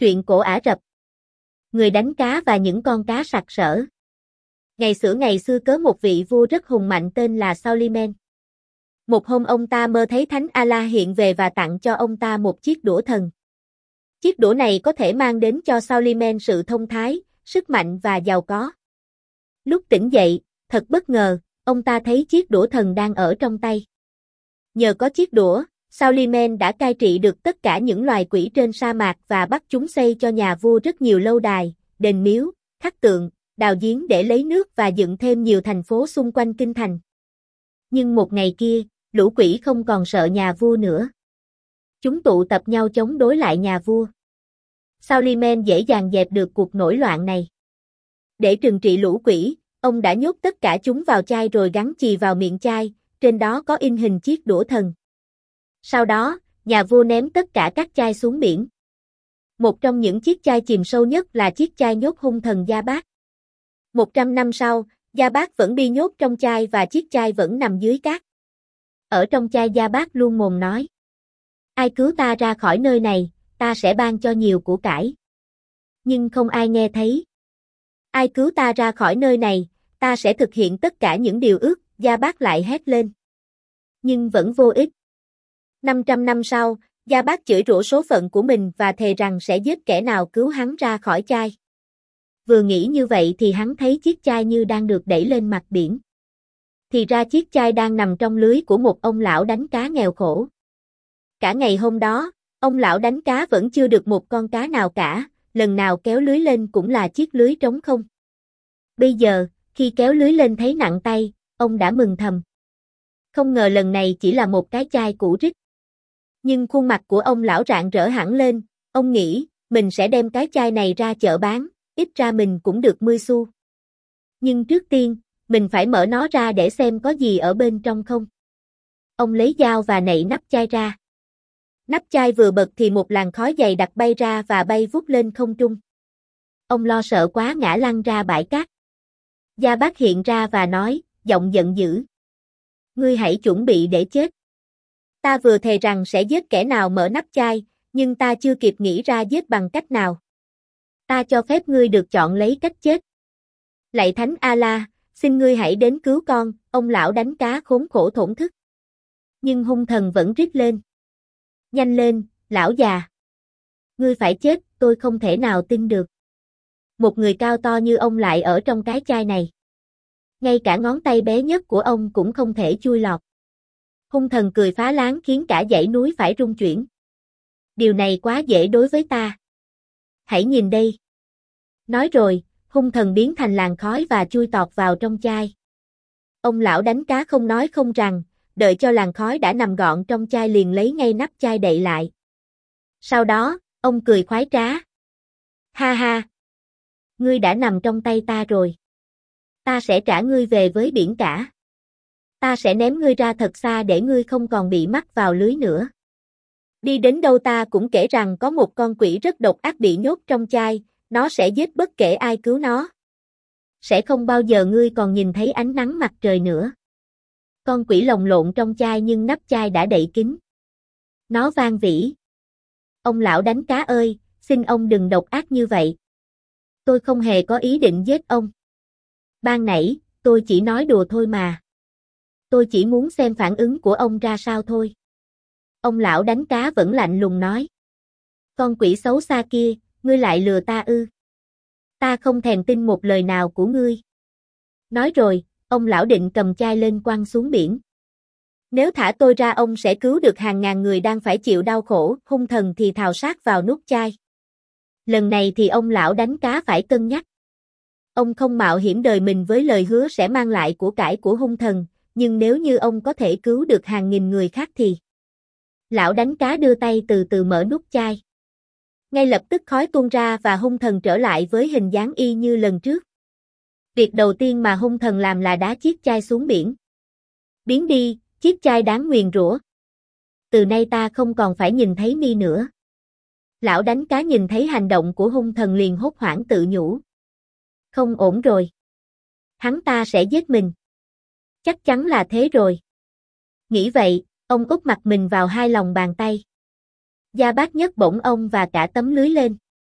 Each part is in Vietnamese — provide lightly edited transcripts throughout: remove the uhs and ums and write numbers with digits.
Truyện cổ Ả Rập. Người đánh cá và những con cá sặc sỡ. Ngày xưa có một vị vua rất hùng mạnh tên là Suleiman. Một hôm ông ta mơ thấy Thánh Allah hiện về và tặng cho ông ta một chiếc đũa thần. Chiếc đũa này có thể mang đến cho Suleiman sự thông thái, sức mạnh và giàu có. Lúc tỉnh dậy, thật bất ngờ, ông ta thấy chiếc đũa thần đang ở trong tay. Nhờ có chiếc đũa, Suleiman đã cai trị được tất cả những loài quỷ trên sa mạc và bắt chúng xây cho nhà vua rất nhiều lâu đài, đền miếu, khắc tượng, đào giếng để lấy nước và dựng thêm nhiều thành phố xung quanh kinh thành. Nhưng một ngày kia, lũ quỷ không còn sợ nhà vua nữa. Chúng tụ tập nhau chống đối lại nhà vua. Suleiman dễ dàng dẹp được cuộc nổi loạn này. Để trừng trị lũ quỷ, ông đã nhốt tất cả chúng vào chai rồi gắn chì vào miệng chai, trên đó có in hình chiếc đũa thần. Sau đó, nhà vua ném tất cả các chai xuống biển. Một trong những chiếc chai chìm sâu nhất là chiếc chai nhốt hung thần Gia Bát. 100 năm sau, Gia Bát vẫn bị nhốt trong chai và chiếc chai vẫn nằm dưới cát. Ở trong chai Gia Bát luôn mồm nói: ai cứu ta ra khỏi nơi này, ta sẽ ban cho nhiều của cải. Nhưng không ai nghe thấy. Ai cứu ta ra khỏi nơi này, ta sẽ thực hiện tất cả những điều ước, Gia Bát lại hét lên. Nhưng vẫn vô ích. 500 năm sau, Gia Bát chửi rủa số phận của mình và thề rằng sẽ giết kẻ nào cứu hắn ra khỏi chai. Vừa nghĩ như vậy thì hắn thấy chiếc chai như đang được đẩy lên mặt biển. Thì ra chiếc chai đang nằm trong lưới của một ông lão đánh cá nghèo khổ. Cả ngày hôm đó, ông lão đánh cá vẫn chưa được một con cá nào cả, lần nào kéo lưới lên cũng là chiếc lưới trống không. Bây giờ, khi kéo lưới lên thấy nặng tay, ông đã mừng thầm. Không ngờ lần này chỉ là một cái chai cũ rích. Nhưng khuôn mặt của ông lão rạng rỡ hẳn lên, ông nghĩ, mình sẽ đem cái chai này ra chợ bán, ít ra mình cũng được 10 xu. Nhưng trước tiên, mình phải mở nó ra để xem có gì ở bên trong không. Ông lấy dao và nạy nắp chai ra. Nắp chai vừa bật thì một làn khói dày đặc bay ra và bay vút lên không trung. Ông lo sợ quá ngã lăn ra bãi cát. Gia Bát hiện ra và nói, giọng giận dữ: ngươi hãy chuẩn bị để chết. Ta vừa thề rằng sẽ giết kẻ nào mở nắp chai, nhưng ta chưa kịp nghĩ ra giết bằng cách nào. Ta cho phép ngươi được chọn lấy cách chết. Lạy Thánh Allah, xin ngươi hãy đến cứu con, ông lão đánh cá khốn khổ thổn thức. Nhưng hung thần vẫn rít lên. Nhanh lên, lão già. Ngươi phải chết, tôi không thể nào tin được. Một người cao to như ông lại ở trong cái chai này. Ngay cả ngón tay bé nhất của ông cũng không thể chui lọt. Hung thần cười phá láng khiến cả dãy núi phải rung chuyển. Điều này quá dễ đối với ta. Hãy nhìn đây. Nói rồi, hung thần biến thành làn khói và chui tọt vào trong chai. Ông lão đánh cá không nói không rằng, đợi cho làn khói đã nằm gọn trong chai liền lấy ngay nắp chai đậy lại. Sau đó, ông cười khoái trá. Ha ha! Ngươi đã nằm trong tay ta rồi. Ta sẽ trả ngươi về với biển cả. Ta sẽ ném ngươi ra thật xa để ngươi không còn bị mắc vào lưới nữa. Đi đến đâu ta cũng kể rằng có một con quỷ rất độc ác bị nhốt trong chai, nó sẽ giết bất kể ai cứu nó. Sẽ không bao giờ ngươi còn nhìn thấy ánh nắng mặt trời nữa. Con quỷ lồng lộn trong chai nhưng nắp chai đã đậy kín. Nó van vỉ. Ông lão đánh cá ơi, xin ông đừng độc ác như vậy. Tôi không hề có ý định giết ông. Ban nãy, tôi chỉ nói đùa thôi mà. Tôi chỉ muốn xem phản ứng của ông ra sao thôi. Ông lão đánh cá vẫn lạnh lùng nói. Con quỷ xấu xa kia, ngươi lại lừa ta ư? Ta không thèm tin một lời nào của ngươi. Nói rồi, ông lão định cầm chai lên quăng xuống biển. Nếu thả tôi ra ông sẽ cứu được hàng ngàn người đang phải chịu đau khổ, hung thần thì thào sát vào nút chai. Lần này thì ông lão đánh cá phải cân nhắc. Ông không mạo hiểm đời mình với lời hứa sẽ mang lại của cải của hung thần, nhưng nếu như ông có thể cứu được hàng nghìn người khác thì... Lão đánh cá đưa tay từ từ mở nút chai. Ngay lập tức khói tuôn ra và hung thần trở lại với hình dáng y như lần trước. Việc đầu tiên mà hung thần làm là đá chiếc chai xuống biển. Biến đi, chiếc chai đáng nguyền rủa. Từ nay ta không còn phải nhìn thấy mi nữa. Lão đánh cá nhìn thấy hành động của hung thần liền hốt hoảng tự nhủ. Không ổn rồi. Hắn ta sẽ giết mình. Chắc chắn là thế rồi. Nghĩ vậy, ông úp mặt mình vào hai lòng bàn tay. Gia Bát nhấc bổng ông và cả tấm lưới lên.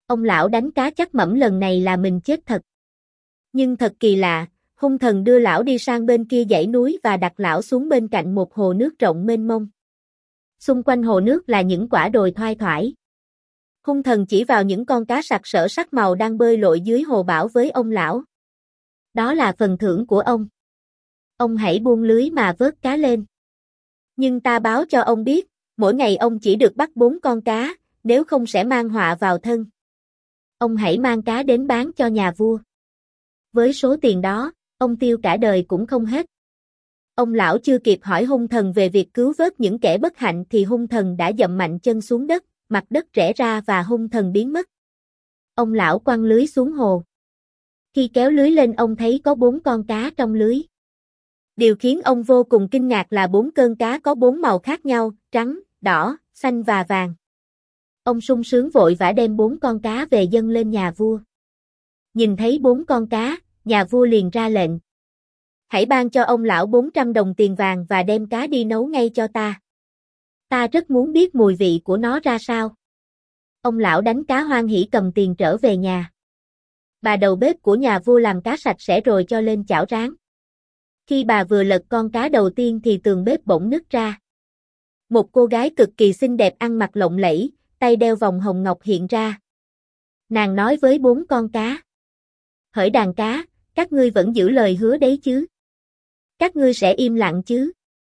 Ông lão đánh cá chắc mẩm lần này là mình chết thật. Nhưng thật kỳ lạ, hung thần đưa lão đi sang bên kia dãy núi và đặt lão xuống bên cạnh một hồ nước rộng mênh mông. Xung quanh hồ nước là những quả đồi thoai thoải. Hung thần chỉ vào những con cá sặc sỡ sắc màu đang bơi lội dưới hồ bảo với ông lão. Đó là phần thưởng của ông. Ông hãy buông lưới mà vớt cá lên. Nhưng ta báo cho ông biết, mỗi ngày ông chỉ được bắt 4 con cá, nếu không sẽ mang họa vào thân. Ông hãy mang cá đến bán cho nhà vua. Với số tiền đó, ông tiêu cả đời cũng không hết. Ông lão chưa kịp hỏi hung thần về việc cứu vớt những kẻ bất hạnh thì hung thần đã dậm mạnh chân xuống đất, mặt đất rẽ ra và hung thần biến mất. Ông lão quăng lưới xuống hồ. Khi kéo lưới lên ông thấy có 4 con cá trong lưới. Điều khiến ông vô cùng kinh ngạc là 4 cơn cá có 4 màu khác nhau, trắng, đỏ, xanh và vàng. Ông sung sướng vội vã đem 4 con cá về dâng lên nhà vua. Nhìn thấy 4 con cá, nhà vua liền ra lệnh. Hãy ban cho ông lão 400 đồng tiền vàng và đem cá đi nấu ngay cho ta. Ta rất muốn biết mùi vị của nó ra sao. Ông lão đánh cá hoan hỉ cầm tiền trở về nhà. Bà đầu bếp của nhà vua làm cá sạch sẽ rồi cho lên chảo rán. Khi bà vừa lật con cá đầu tiên thì tường bếp bỗng nứt ra. Một cô gái cực kỳ xinh đẹp ăn mặc lộng lẫy, tay đeo vòng hồng ngọc hiện ra. Nàng nói với 4 con cá. Hỡi đàn cá, các ngươi vẫn giữ lời hứa đấy chứ? Các ngươi sẽ im lặng chứ?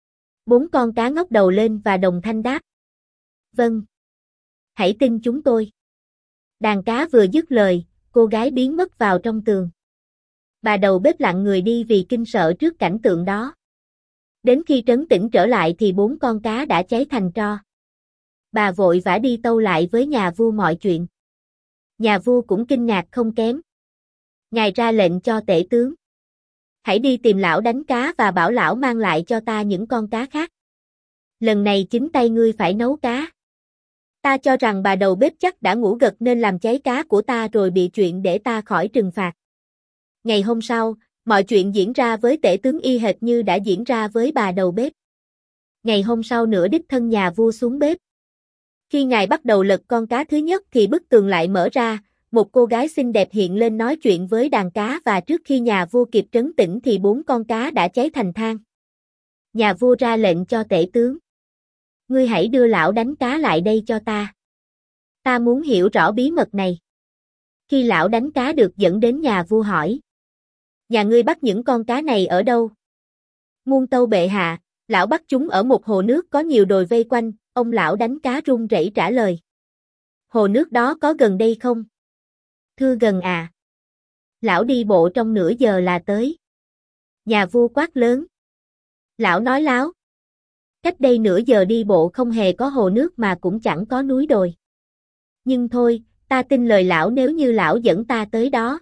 4 con cá ngóc đầu lên và đồng thanh đáp. Vâng. Hãy tin chúng tôi. Đàn cá vừa dứt lời, cô gái biến mất vào trong tường. Bà đầu bếp lặng người đi vì kinh sợ trước cảnh tượng đó. Đến khi trấn tĩnh trở lại thì 4 con cá đã cháy thành tro. Bà vội vã đi tâu lại với nhà vua mọi chuyện. Nhà vua cũng kinh ngạc không kém. Ngài ra lệnh cho tể tướng. Hãy đi tìm lão đánh cá và bảo lão mang lại cho ta những con cá khác. Lần này chính tay ngươi phải nấu cá. Ta cho rằng bà đầu bếp chắc đã ngủ gật nên làm cháy cá của ta rồi bị chuyện để ta khỏi trừng phạt. Ngày hôm sau, mọi chuyện diễn ra với tể tướng y hệt như đã diễn ra với bà đầu bếp. Ngày hôm sau nữa đích thân nhà vua xuống bếp. Khi ngài bắt đầu lật con cá thứ nhất thì bức tường lại mở ra, một cô gái xinh đẹp hiện lên nói chuyện với đàn cá và trước khi nhà vua kịp trấn tĩnh thì 4 con cá đã cháy thành than. Nhà vua ra lệnh cho tể tướng. Ngươi hãy đưa lão đánh cá lại đây cho ta. Ta muốn hiểu rõ bí mật này. Khi lão đánh cá được dẫn đến nhà vua hỏi. Nhà ngươi bắt những con cá này ở đâu? Muôn tâu bệ hạ, lão bắt chúng ở một hồ nước có nhiều đồi vây quanh, ông lão đánh cá run rẩy trả lời. Hồ nước đó có gần đây không? Thưa gần à. Lão đi bộ trong nửa giờ là tới. Nhà vua quát lớn. Lão nói láo. Cách đây nửa giờ đi bộ không hề có hồ nước mà cũng chẳng có núi đồi. Nhưng thôi, ta tin lời lão nếu như lão dẫn ta tới đó.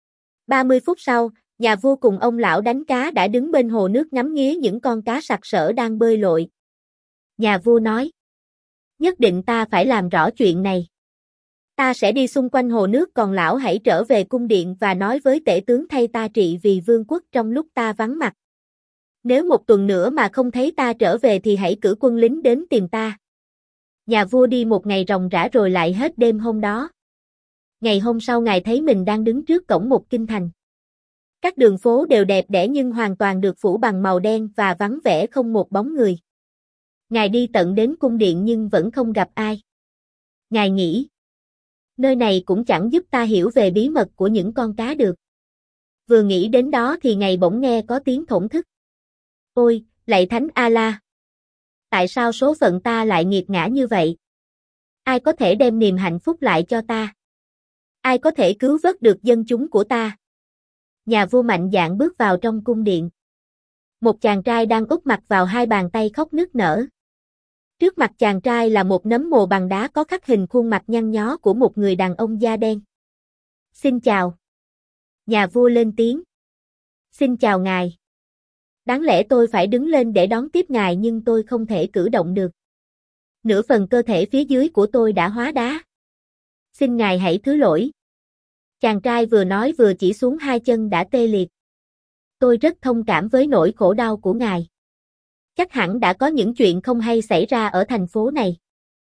30 phút sau, nhà vua cùng ông lão đánh cá đã đứng bên hồ nước ngắm nghía những con cá sặc sỡ đang bơi lội. Nhà vua nói. Nhất định ta phải làm rõ chuyện này. Ta sẽ đi xung quanh hồ nước còn lão hãy trở về cung điện và nói với tể tướng thay ta trị vì vương quốc trong lúc ta vắng mặt. Nếu 1 tuần nữa mà không thấy ta trở về thì hãy cử quân lính đến tìm ta. Nhà vua đi một ngày ròng rã rồi lại hết đêm hôm đó. Ngày hôm sau ngài thấy mình đang đứng trước cổng một kinh thành. Các đường phố đều đẹp đẽ nhưng hoàn toàn được phủ bằng màu đen và vắng vẻ không một bóng người. Ngài đi tận đến cung điện nhưng vẫn không gặp ai. Ngài nghĩ, nơi này cũng chẳng giúp ta hiểu về bí mật của những con cá được. Vừa nghĩ đến đó thì ngài bỗng nghe có tiếng thổn thức. Ôi, lạy Thánh Allah! Tại sao số phận ta lại nghiệt ngã như vậy? Ai có thể đem niềm hạnh phúc lại cho ta? Ai có thể cứu vớt được dân chúng của ta? Nhà vua mạnh dạn bước vào trong cung điện. Một chàng trai đang úp mặt vào 2 bàn tay khóc nức nở. Trước mặt chàng trai là một nấm mồ bằng đá có khắc hình khuôn mặt nhăn nhó của một người đàn ông da đen. Xin chào. Nhà vua lên tiếng. Xin chào ngài. Đáng lẽ tôi phải đứng lên để đón tiếp ngài nhưng tôi không thể cử động được. Nửa phần cơ thể phía dưới của tôi đã hóa đá. Xin ngài hãy thứ lỗi. Chàng trai vừa nói vừa chỉ xuống 2 chân đã tê liệt. Tôi rất thông cảm với nỗi khổ đau của ngài. Chắc hẳn đã có những chuyện không hay xảy ra ở thành phố này.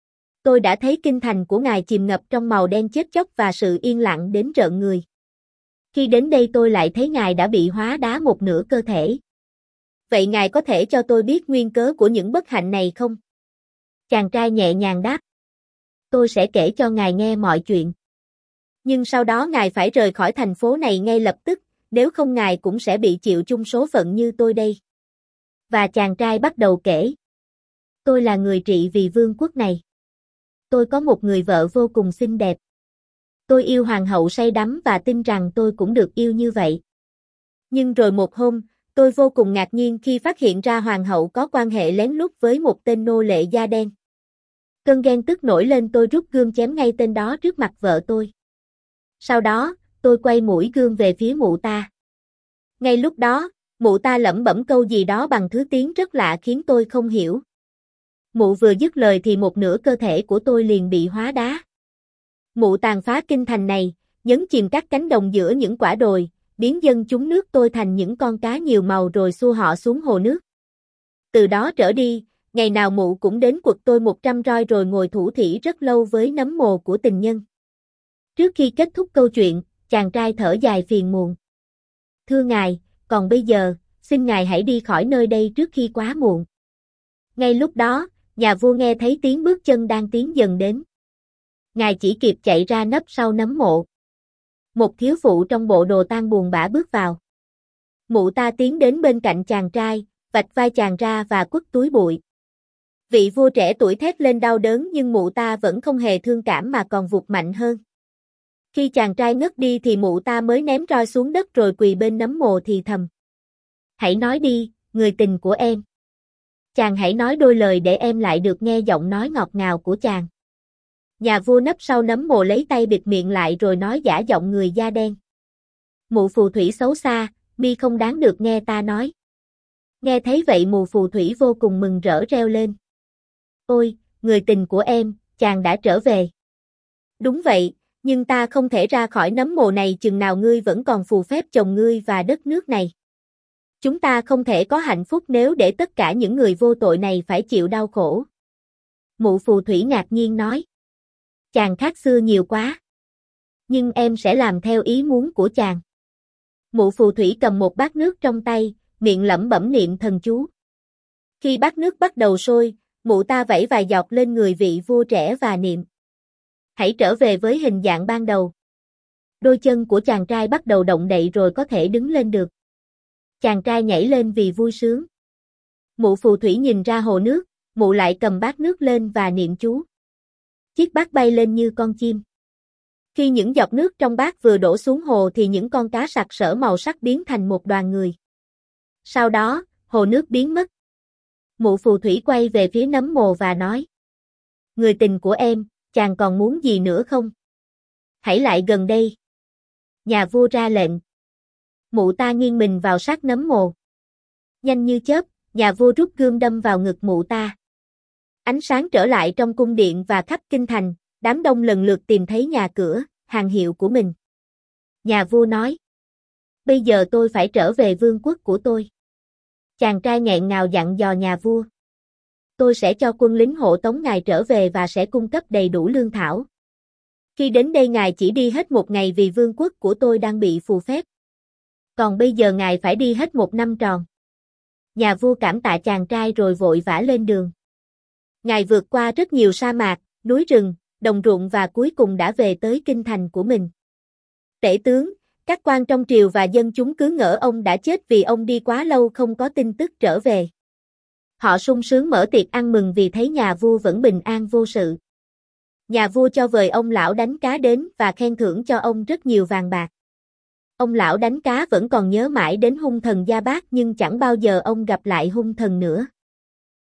tôi đã thấy kinh thành của ngài chìm ngập trong màu đen chết chóc và sự yên lặng đến rợn người. Khi đến đây tôi lại thấy ngài đã bị hóa đá một nửa cơ thể. Vậy ngài có thể cho tôi biết nguyên cớ của những bất hạnh này không? Chàng trai nhẹ nhàng đáp. Tôi sẽ kể cho ngài nghe mọi chuyện. Nhưng sau đó ngài phải rời khỏi thành phố này ngay lập tức, nếu không ngài cũng sẽ bị chịu chung số phận như tôi đây. Và chàng trai bắt đầu kể. Tôi là người trị vì vương quốc này. Tôi có một người vợ vô cùng xinh đẹp. Tôi yêu hoàng hậu say đắm và tin rằng tôi cũng được yêu như vậy. Nhưng rồi một hôm, tôi vô cùng ngạc nhiên khi phát hiện ra hoàng hậu có quan hệ lén lút với một tên nô lệ da đen. Cơn ghen tức nổi lên, tôi rút gươm chém ngay tên đó trước mặt vợ tôi. Sau đó, tôi quay mũi gươm về phía mụ ta. Ngay lúc đó, mụ ta lẩm bẩm câu gì đó bằng thứ tiếng rất lạ khiến tôi không hiểu. Mụ vừa dứt lời thì một nửa cơ thể của tôi liền bị hóa đá. Mụ tàn phá kinh thành này, nhấn chìm các cánh đồng giữa những quả đồi, biến dân chúng nước tôi thành những con cá nhiều màu rồi xua họ xuống hồ nước. Từ đó trở đi, ngày nào mụ cũng đến quật tôi 100 roi rồi ngồi thủ thỉ rất lâu với nấm mồ của tình nhân. Trước khi kết thúc câu chuyện, chàng trai thở dài phiền muộn. Thưa ngài, còn bây giờ, xin ngài hãy đi khỏi nơi đây trước khi quá muộn. Ngay lúc đó, nhà vua nghe thấy tiếng bước chân đang tiến dần đến. Ngài chỉ kịp chạy ra nấp sau nấm mộ. Một thiếu phụ trong bộ đồ tang buồn bã bước vào. Mụ ta tiến đến bên cạnh chàng trai, vạch vai chàng ra và quất túi bụi. Vị vua trẻ tuổi thét lên đau đớn nhưng mụ ta vẫn không hề thương cảm mà còn vụt mạnh hơn. Khi chàng trai ngất đi thì mụ ta mới ném roi xuống đất rồi quỳ bên nấm mồ thì thầm. Hãy nói đi, người tình của em. Chàng hãy nói đôi lời để em lại được nghe giọng nói ngọt ngào của chàng. Nhà vua nấp sau nấm mồ lấy tay bịt miệng lại rồi nói giả giọng người da đen. Mụ phù thủy xấu xa, mi không đáng được nghe ta nói. Nghe thấy vậy mụ phù thủy vô cùng mừng rỡ reo lên. Ôi, người tình của em, chàng đã trở về. Đúng vậy, nhưng ta không thể ra khỏi nấm mồ này chừng nào ngươi vẫn còn phù phép chồng ngươi và đất nước này. Chúng ta không thể có hạnh phúc nếu để tất cả những người vô tội này phải chịu đau khổ. Mụ phù thủy ngạc nhiên nói. Chàng khác xưa nhiều quá. Nhưng em sẽ làm theo ý muốn của chàng. Mụ phù thủy cầm một bát nước trong tay, miệng lẩm bẩm niệm thần chú. Khi bát nước bắt đầu sôi, mụ ta vẩy vài giọt lên người vị vua trẻ và niệm. Hãy trở về với hình dạng ban đầu. Đôi chân của chàng trai bắt đầu động đậy rồi có thể đứng lên được. Chàng trai nhảy lên vì vui sướng. Mụ phù thủy nhìn ra hồ nước, mụ lại cầm bát nước lên và niệm chú. Chiếc bát bay lên như con chim. Khi những giọt nước trong bát vừa đổ xuống hồ thì những con cá sặc sỡ màu sắc biến thành một đoàn người. Sau đó, hồ nước biến mất. Mụ phù thủy quay về phía nấm mồ và nói. Người tình của em, chàng còn muốn gì nữa không? Hãy lại gần đây. Nhà vua ra lệnh. Mụ ta nghiêng mình vào sát nấm mồ. Nhanh như chớp, nhà vua rút gươm đâm vào ngực mụ ta. Ánh sáng trở lại trong cung điện và khắp kinh thành, đám đông lần lượt tìm thấy nhà cửa, hàng hiệu của mình. Nhà vua nói. Bây giờ tôi phải trở về vương quốc của tôi. Chàng trai nghẹn ngào dặn dò nhà vua. Tôi sẽ cho quân lính hộ tống ngài trở về và sẽ cung cấp đầy đủ lương thảo. Khi đến đây ngài chỉ đi hết một ngày vì vương quốc của tôi đang bị phù phép. Còn bây giờ ngài phải đi hết 1 năm tròn. Nhà vua cảm tạ chàng trai rồi vội vã lên đường. Ngài vượt qua rất nhiều sa mạc, núi rừng, đồng ruộng và cuối cùng đã về tới kinh thành của mình. Tể tướng, các quan trong triều và dân chúng cứ ngỡ ông đã chết vì ông đi quá lâu không có tin tức trở về. Họ sung sướng mở tiệc ăn mừng vì thấy nhà vua vẫn bình an vô sự. Nhà vua cho vời ông lão đánh cá đến và khen thưởng cho ông rất nhiều vàng bạc. Ông lão đánh cá vẫn còn nhớ mãi đến hung thần Gia Bát nhưng chẳng bao giờ ông gặp lại hung thần nữa.